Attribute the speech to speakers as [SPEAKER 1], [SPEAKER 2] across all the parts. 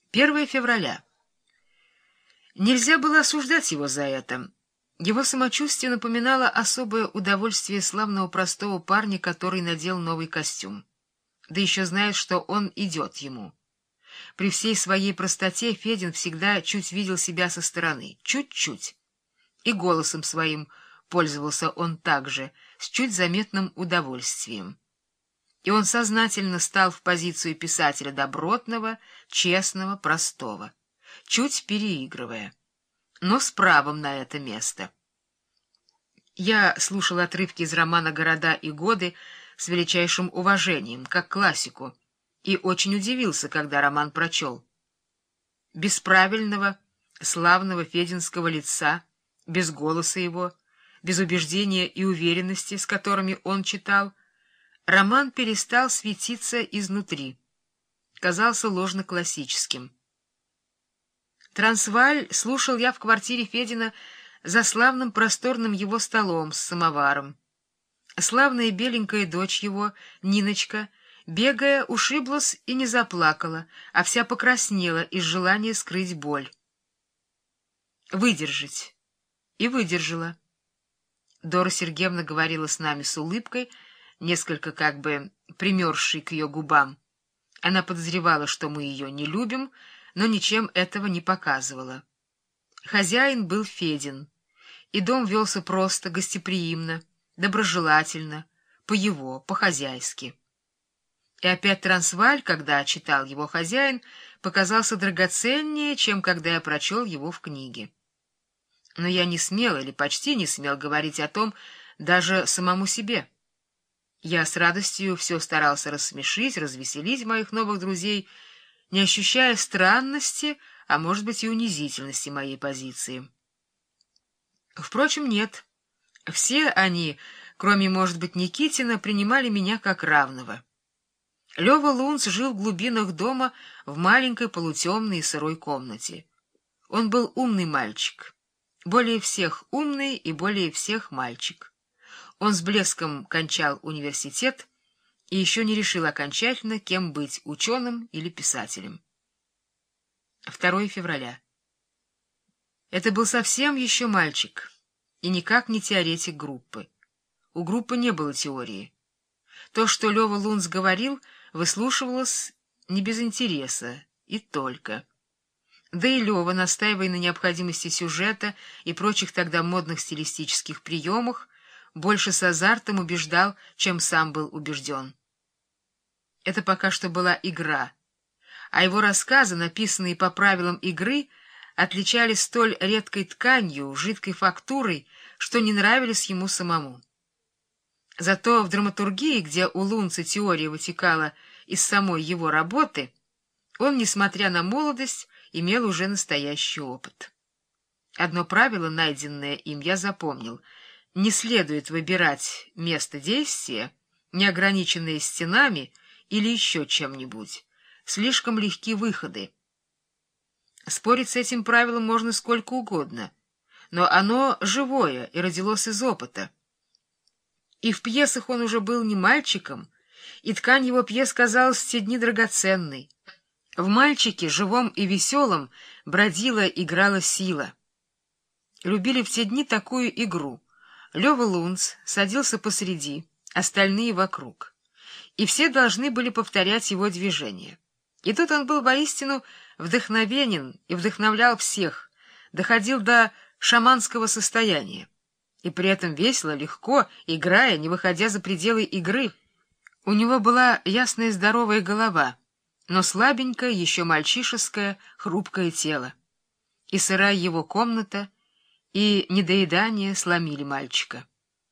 [SPEAKER 1] 1 февраля. Нельзя было осуждать его за это. Его самочувствие напоминало особое удовольствие славного простого парня, который надел новый костюм. Да еще знает, что он идет ему. При всей своей простоте Федин всегда чуть видел себя со стороны, чуть-чуть. И голосом своим пользовался он также, с чуть заметным удовольствием. И он сознательно стал в позицию писателя добротного, честного, простого, чуть переигрывая, но с правом на это место. Я слушал отрывки из романа «Города и годы» с величайшим уважением, как классику, и очень удивился, когда роман прочел. Без правильного, славного фединского лица, без голоса его, без убеждения и уверенности, с которыми он читал, роман перестал светиться изнутри, казался ложно-классическим. Трансвааль слушал я в квартире Федина за славным просторным его столом с самоваром. Славная беленькая дочь его, Ниночка, бегая, ушиблась и не заплакала, а вся покраснела из желания скрыть боль. Выдержать. И выдержала. Дора Сергеевна говорила с нами с улыбкой, несколько как бы примерзшей к ее губам. Она подозревала, что мы ее не любим, но ничем этого не показывала. Хозяин был Федин, и дом велся просто, гостеприимно, доброжелательно, по-хозяйски. И опять Трансвааль, когда читал его хозяин, показался драгоценнее, чем когда я прочел его в книге. Но я не смел или почти не смел говорить о том даже самому себе. Я с радостью все старался рассмешить, развеселить моих новых друзей, не ощущая странности, а может быть и унизительности моей позиции. Впрочем, нет. Все они, кроме, может быть, Никитина, принимали меня как равного. Лёва Лунц жил в глубинах дома в маленькой полутемной и сырой комнате. Он был умный мальчик, более всех умный и более всех мальчик. Он с блеском кончал университет и еще не решил окончательно, кем быть, ученым или писателем. 2 февраля. Это был совсем еще мальчик, и никак не теоретик группы. У группы не было теории. То, что Лёва Лунц говорил, выслушивалось не без интереса, и только. Да и Лёва, настаивая на необходимости сюжета и прочих тогда модных стилистических приемах, больше с азартом убеждал, чем сам был убежден. Это пока что была игра, а его рассказы, написанные по правилам игры, отличались столь редкой тканью, жидкой фактурой, что не нравились ему самому. Зато в драматургии, где у Лунца теория вытекала из самой его работы, он, несмотря на молодость, имел уже настоящий опыт. Одно правило, найденное им, я запомнил: не следует выбирать место действия, не ограниченное стенами или еще чем-нибудь. Слишком легки выходы. Спорить с этим правилом можно сколько угодно, но оно живое и родилось из опыта. И в пьесах он уже был не мальчиком, и ткань его пьес казалась в те дни драгоценной. В мальчике, живом и веселом, бродила, играла сила. Любили в те дни такую игру. Лёва Лунц садился посреди, остальные вокруг, и все должны были повторять его движения. И тут он был воистину вдохновенен и вдохновлял всех, доходил до шаманского состояния. И при этом весело, легко, играя, не выходя за пределы игры. У него была ясная здоровая голова, но слабенькое, еще мальчишеское, хрупкое тело. И сырая его комната, и недоедание сломили мальчика.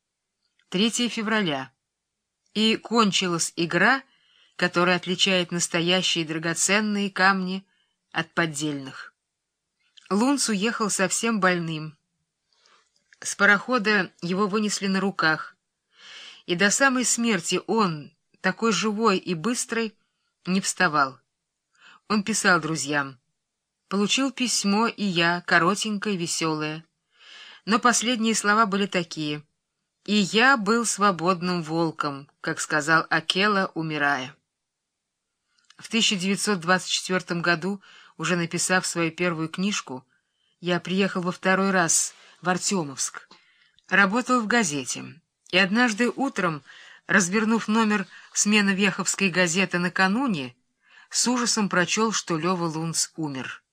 [SPEAKER 1] 3 февраля. И кончилась игра, которая отличает настоящие драгоценные камни от поддельных. Лунц уехал совсем больным. С парохода его вынесли на руках, и до самой смерти он, такой живой и быстрый, не вставал. Он писал друзьям. Получил письмо и я, коротенькое, веселое. Но последние слова были такие: «И я был свободным волком», как сказал Акела, умирая. В 1924 году уже написав свою первую книжку, я приехал во второй раз в Артемовск, работал в газете, и однажды утром, развернув номер «Смена Веховской газеты» накануне, с ужасом прочел, что Лёва Лунц умер.